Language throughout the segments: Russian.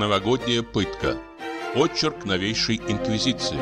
Новогодняя пытка. Очерк новейшей инквизиции.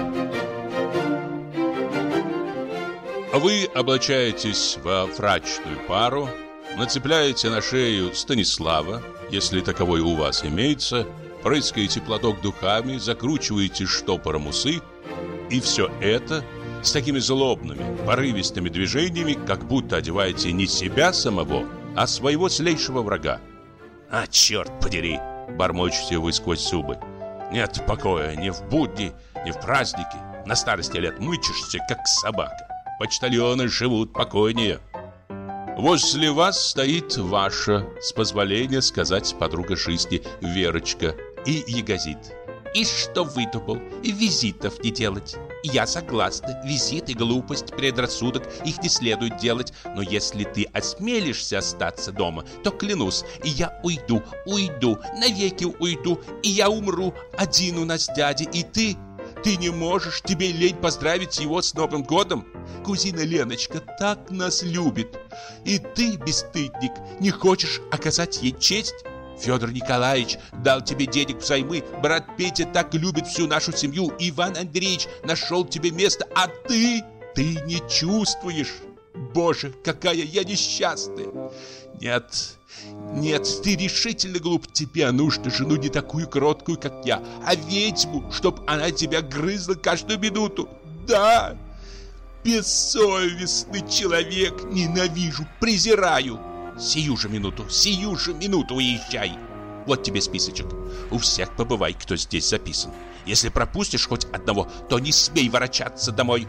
Вы облачаетесь во фрачную пару, нацепляете на шею Станислава, если таковой у вас имеется, прыскаете платок духами, закручиваете штопором усы, и все это с такими злобными, порывистыми движениями, как будто одеваете не себя самого, а своего злейшего врага. «А, черт подери!» — бормочете вы сквозь зубы. «Нет покоя ни в будни, ни в праздники. На старости лет мычишься, как собака. Почтальоны живут покойнее». Возле вас стоит ваша, с позволения сказать, подруга жизни Верочка, и ягозит. «И что выдумал? Визитов не делать. Я согласна, визит и глупость, предрассудок, их не следует делать. Но если ты осмелишься остаться дома, то клянусь, я уйду, навеки уйду, и я умру. Один у нас дядя, и ты не можешь, тебе лень поздравить его с Новым годом? Кузина Леночка так нас любит. И ты, бесстыдник, не хочешь оказать ей честь? Федор Николаевич дал тебе денег взаймы, брат Петя так любит всю нашу семью, Иван Андреевич нашел тебе место, а ты не чувствуешь. Боже, какая я несчастная! Нет, ты решительно глуп. Тебе нужно жену не такую кроткую, как я, а ведьму, чтоб она тебя грызла каждую минуту. Да, бессовестный человек, ненавижу, презираю. Сию же минуту уезжай. Вот тебе списочек. У всех побывай, кто здесь записан. Если пропустишь хоть одного, то не смей ворочаться домой.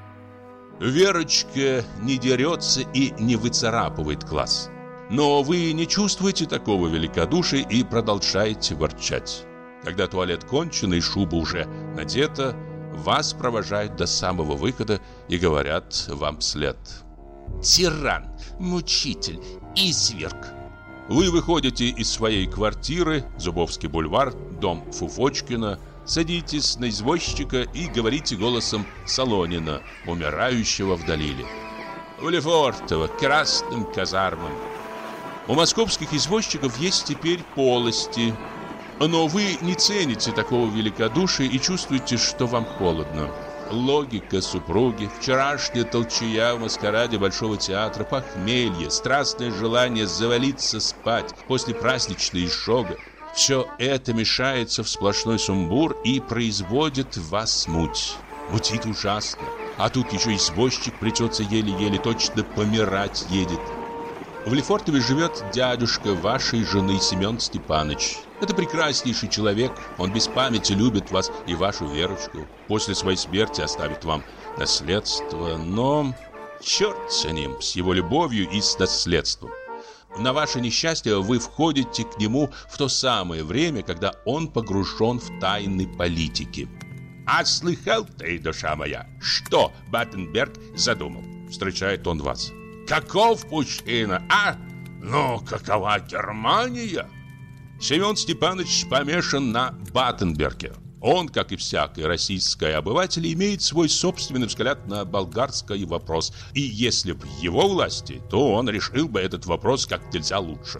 Верочка не дерется и не выцарапывает глаз. Но вы не чувствуете такого великодушия и продолжаете ворчать. Когда туалет кончен и шуба уже надета, вас провожают до самого выхода и говорят вам вслед: «Тиран, мучитель, изверг». Вы выходите из своей квартиры, Зубовский бульвар, дом Фуфочкина, садитесь на извозчика и говорите голосом Солонина, умирающего в Далиле: «В Лефортово, к красным казармам». У московских извозчиков есть теперь полости, но вы не цените такого великодушия и чувствуете, что вам холодно. Логика супруги, вчерашняя толчая в маскараде Большого театра, похмелье, страстное желание завалиться спать после праздничной изжога — все это мешается в сплошной сумбур и производит в вас муть. Мутит ужасно, а тут еще извозчик плетется еле-еле, точно помирать едет. В Лефортове живет дядюшка вашей жены Семен Степанович. Это прекраснейший человек, он без памяти любит вас и вашу Верочку. После своей смерти оставит вам наследство, но черт с ним, с его любовью и с наследством. На ваше несчастье вы входите к нему в то самое время, когда он погружен в тайны политики. «А слыхал ты, душа моя, что Баттенберг задумал?» — встречает он вас. «Каков мужчина, а? Ну, какова Германия?» Семен Степанович помешан на Баттенберге. Он, как и всякий российский обыватель, имеет свой собственный взгляд на болгарский вопрос. И если бы в его власти, то он решил бы этот вопрос как нельзя лучше.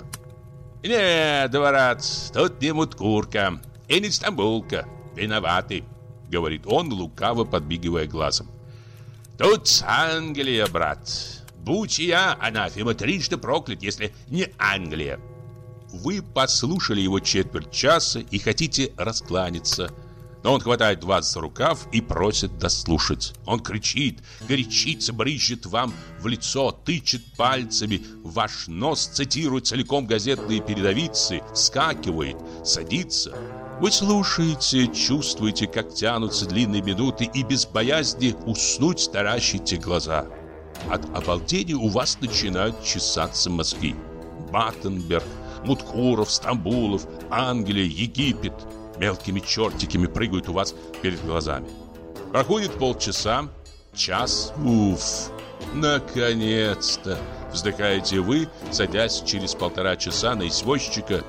«Нет, брат, тут не муткурка и не стамбулка. Виноваты», — говорит он, лукаво подмигивая глазом. «Тут Англия, брат. Будь я, анафема, трижды проклят, если не Англия». Вы послушали его четверть часа и хотите раскланяться, но он хватает вас за рукав и просит дослушать. Он кричит, горячится, брызжет вам в лицо, тычет пальцами в ваш нос, цитирует целиком газетные передовицы, вскакивает, садится. Вы слушаете, чувствуете, как тянутся длинные минуты, и без боязни уснуть таращите глаза. От обалдения у вас начинают чесаться мозги. Баттенберг, Муткуров, Стамбулов, Англия, Египет мелкими чертиками прыгают у вас перед глазами. Проходит полчаса, час. Уф, наконец-то! Вздыхаете вы, садясь через полтора часа на извозчика.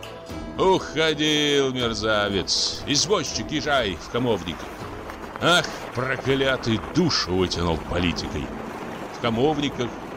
Уходил мерзавец. Извозчик, езжай в Хамовник. Ах, проклятый, душу вытянул политикой. В Хамовниках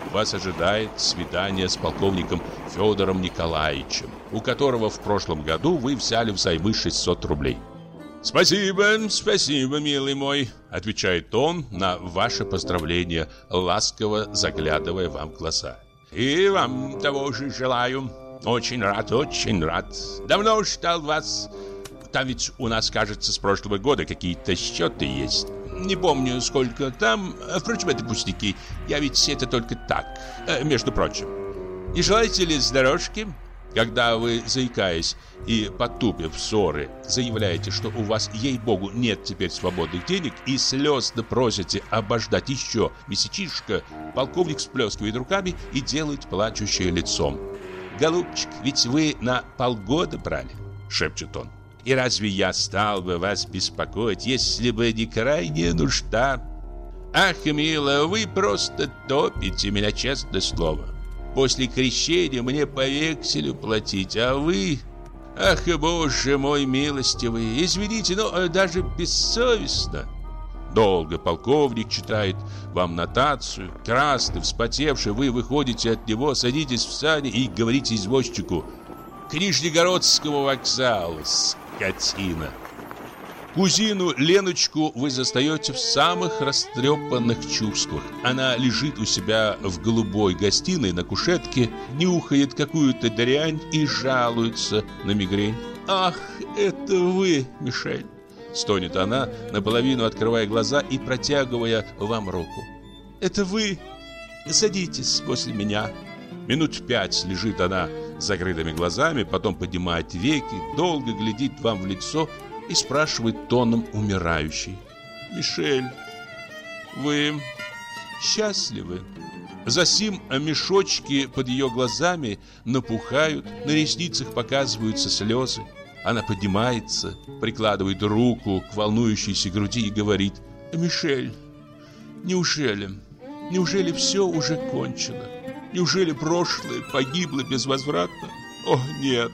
вас ожидает свидание с полковником Федором Николаевичем, у которого в прошлом году вы взяли взаймы 600 рублей. «Спасибо, спасибо, милый мой», — отвечает он на ваше поздравление, ласково заглядывая вам в глаза. «И вам того же желаю. Очень рад, очень рад. Давно ждал вас. Там ведь у нас, кажется, с прошлого года какие-то счеты есть. Не помню, сколько там. Впрочем, это пустяки. Я ведь это только так, между прочим. Не желаете ли с дорожки?» Когда вы, заикаясь и потупив ссоры, заявляете, что у вас, ей-богу, нет теперь свободных денег, и слезно просите обождать еще месячишко, полковник всплескивает руками и делает плачущее лицом. «Голубчик, ведь вы на полгода брали», — шепчет он. «И разве я стал бы вас беспокоить, если бы не крайняя нужда? Ах, милая, вы просто топите меня, честное слово. После крещения мне по векселю платить, а вы... Ах, боже мой милостивый, извините, но даже бессовестно». Долго полковник читает вам нотацию. Красный, вспотевший, вы выходите от него, садитесь в сани и говорите извозчику: «К Нижнегородскому вокзалу, скотина». Кузину Леночку вы застаете в самых растрепанных чувствах. Она лежит у себя в голубой гостиной на кушетке, нюхает какую-то дрянь и жалуется на мигрень. «Ах, это вы, Мишель!» — стонет она, наполовину открывая глаза и протягивая вам руку. «Это вы? Садитесь после меня». Минут 5 лежит она с закрытыми глазами, потом поднимает веки, долго глядит вам в лицо и спрашивает тоном умирающей: «Мишель, вы счастливы?» Засим мешочки под ее глазами напухают, на ресницах показываются слезы. Она поднимается, прикладывает руку к волнующейся груди и говорит: «Мишель, неужели все уже кончено? Неужели прошлое погибло безвозвратно? О, нет!»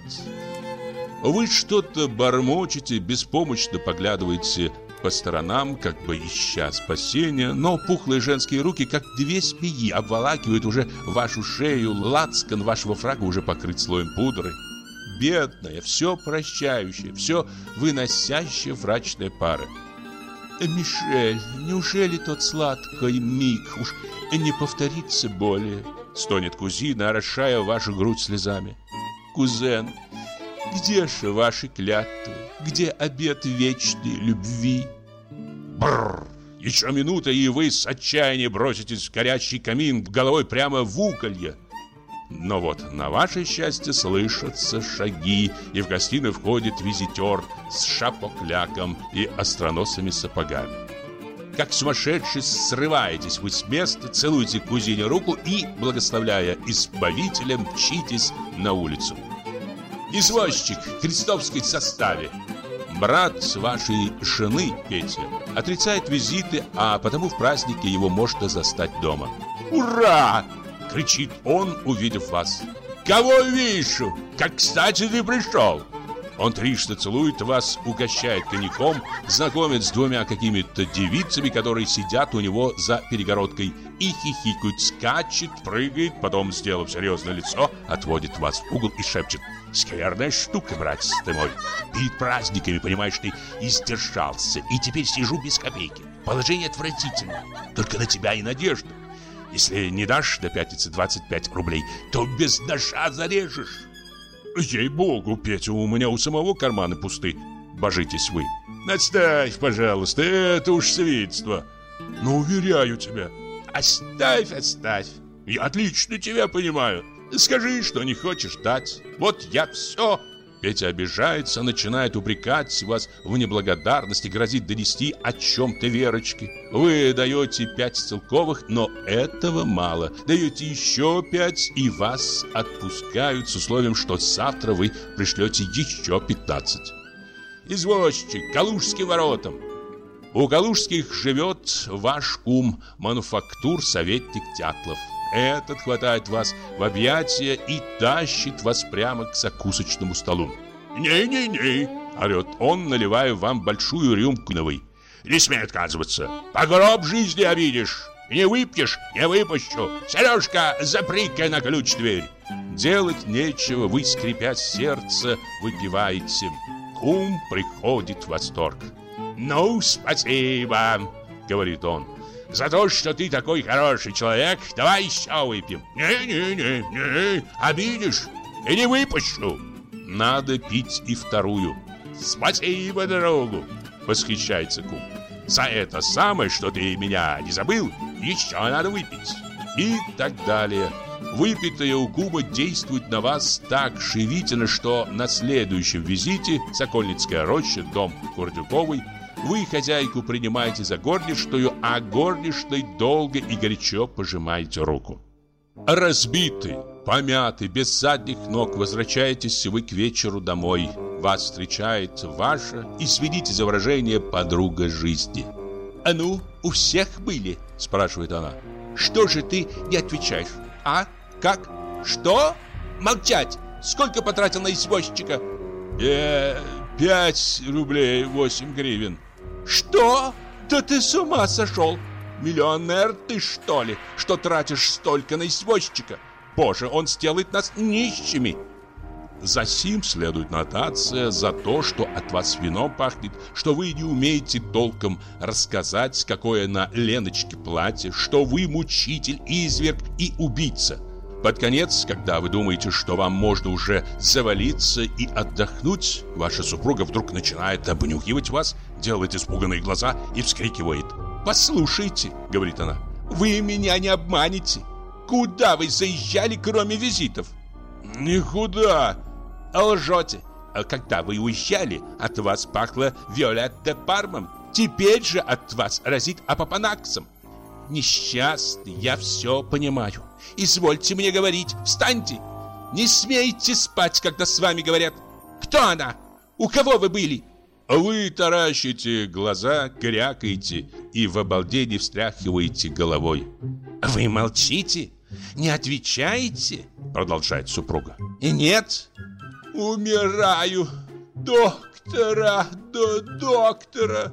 Вы что-то бормочете, беспомощно поглядываете по сторонам, как бы ища спасения, но пухлые женские руки, как две змеи, обволакивают уже вашу шею, лацкан вашего фрага уже покрыт слоем пудры. Бедная, все прощающая, все выносящая врачная пара. «Мишель, неужели тот сладкий миг уж не повторится более?» — стонет кузина, орошая вашу грудь слезами. «Кузен, где же ваши клятвы? Где обет вечной любви?» Бррр! Еще минута, и вы с отчаяния броситесь в горящий камин, головой прямо в уголье. Но вот на ваше счастье слышатся шаги, и в гостиную входит визитер с шапокляком и остроносыми сапогами. Как сумасшедший срываетесь вы с места, целуете кузине руку и, благословляя избавителя, мчитесь на улицу. Извозчик в крестовской составе. Брат вашей жены, Петя, отрицает визиты, а потому в празднике его можно застать дома. «Ура!» — кричит он, увидев вас. «Кого вижу? Как кстати ты пришел!» Он трижды целует вас, угощает коньяком, знакомит с двумя какими-то девицами, которые сидят у него за перегородкой, и хихикают, скачет, прыгает, потом, сделав серьезное лицо, отводит вас в угол и шепчет: «Скверная штука, братец ты мой. Перед праздниками, понимаешь, ты издержался, и теперь сижу без копейки. Положение отвратительное, только на тебя и надежда. Если не дашь до пятницы 25 рублей, то без ножа зарежешь». «Ей-богу, Петя, у меня у самого карманы пусты», — божитесь вы. «Отставь, пожалуйста, это уж свидетельство». «Но уверяю тебя». «Оставь. Я отлично тебя понимаю. Скажи, что не хочешь дать. Вот я все». Петя обижается, начинает упрекать вас в неблагодарности, грозит донести о чем-то Верочке. Вы даете 5 целковых, но этого мало. Даете еще 5, и вас отпускают с условием, что завтра вы пришлете еще 15. Извозчик, Калужским воротам. У Калужских живет ваш кум, мануфактур-советник Дятлов. Этот хватает вас в объятия и тащит вас прямо к закусочному столу. «Не-не-не!» — орет он, наливая вам большую рюмку новой. «Не смей отказываться! По гроб жизни обидишь!» Не выпьешь, не выпущу. Сережка, запри-ка на ключ дверь. Делать нечего, вы, скрипя сердце, выпиваете. Кум приходит в восторг. «Ну, спасибо», — говорит он, «за то, что ты такой хороший человек. Давай еще выпьем». «Не, обидишь и не выпущу». Надо пить и вторую. «Спасибо, другу», — восхищается кум. «За это самое, что ты меня не забыл, еще надо выпить». И так далее. Выпитое у кума действует на вас так живительно, что на следующем визите Сокольницкая роща, дом Курдюковой, вы хозяйку принимаете за горничную, а горничной долго и горячо пожимаете руку. Разбитый, помятый, без задних ног возвращаетесь вы к вечеру домой. Вас встречает ваша, извините за выражение, подруга жизни. «А ну, у всех были?» – спрашивает она. «Что же ты не отвечаешь? А? Как? Что? Молчать! Сколько потратил на извозчика?» 5 рублей 8 гривен. «Что? Да ты с ума сошел! Миллионер ты, что ли, что тратишь столько на извозчика? Боже, он сделает нас нищими!» За сим следует нотация за то, что от вас вином пахнет, что вы не умеете толком рассказать, какое на Леночке платье, что вы мучитель, изверг и убийца. Под конец, когда вы думаете, что вам можно уже завалиться и отдохнуть, ваша супруга вдруг начинает обнюхивать вас, делает испуганные глаза и вскрикивает. «Послушайте», — говорит она, — «вы меня не обманете. Куда вы заезжали, кроме визитов?» «Никуда». «Лжете. Когда вы уезжали, от вас пахло Виолет де Пармом. Теперь же от вас разит апопанаксом. Несчастный, я все понимаю. Извольте мне говорить, встаньте. Не смейте спать, когда с вами говорят. Кто она? У кого вы были?» Вы таращите глаза, крякаете и в обалдении встряхиваете головой. «Вы молчите? Не отвечаете?» — продолжает супруга. «И нет?» «Умираю, доктора, доктора,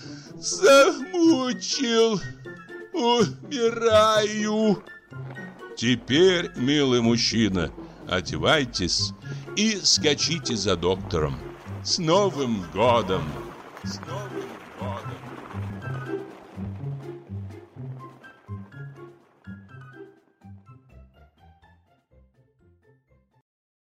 замучил, умираю». Теперь, милый мужчина, одевайтесь и скачите за доктором. С Новым годом! С Новым годом!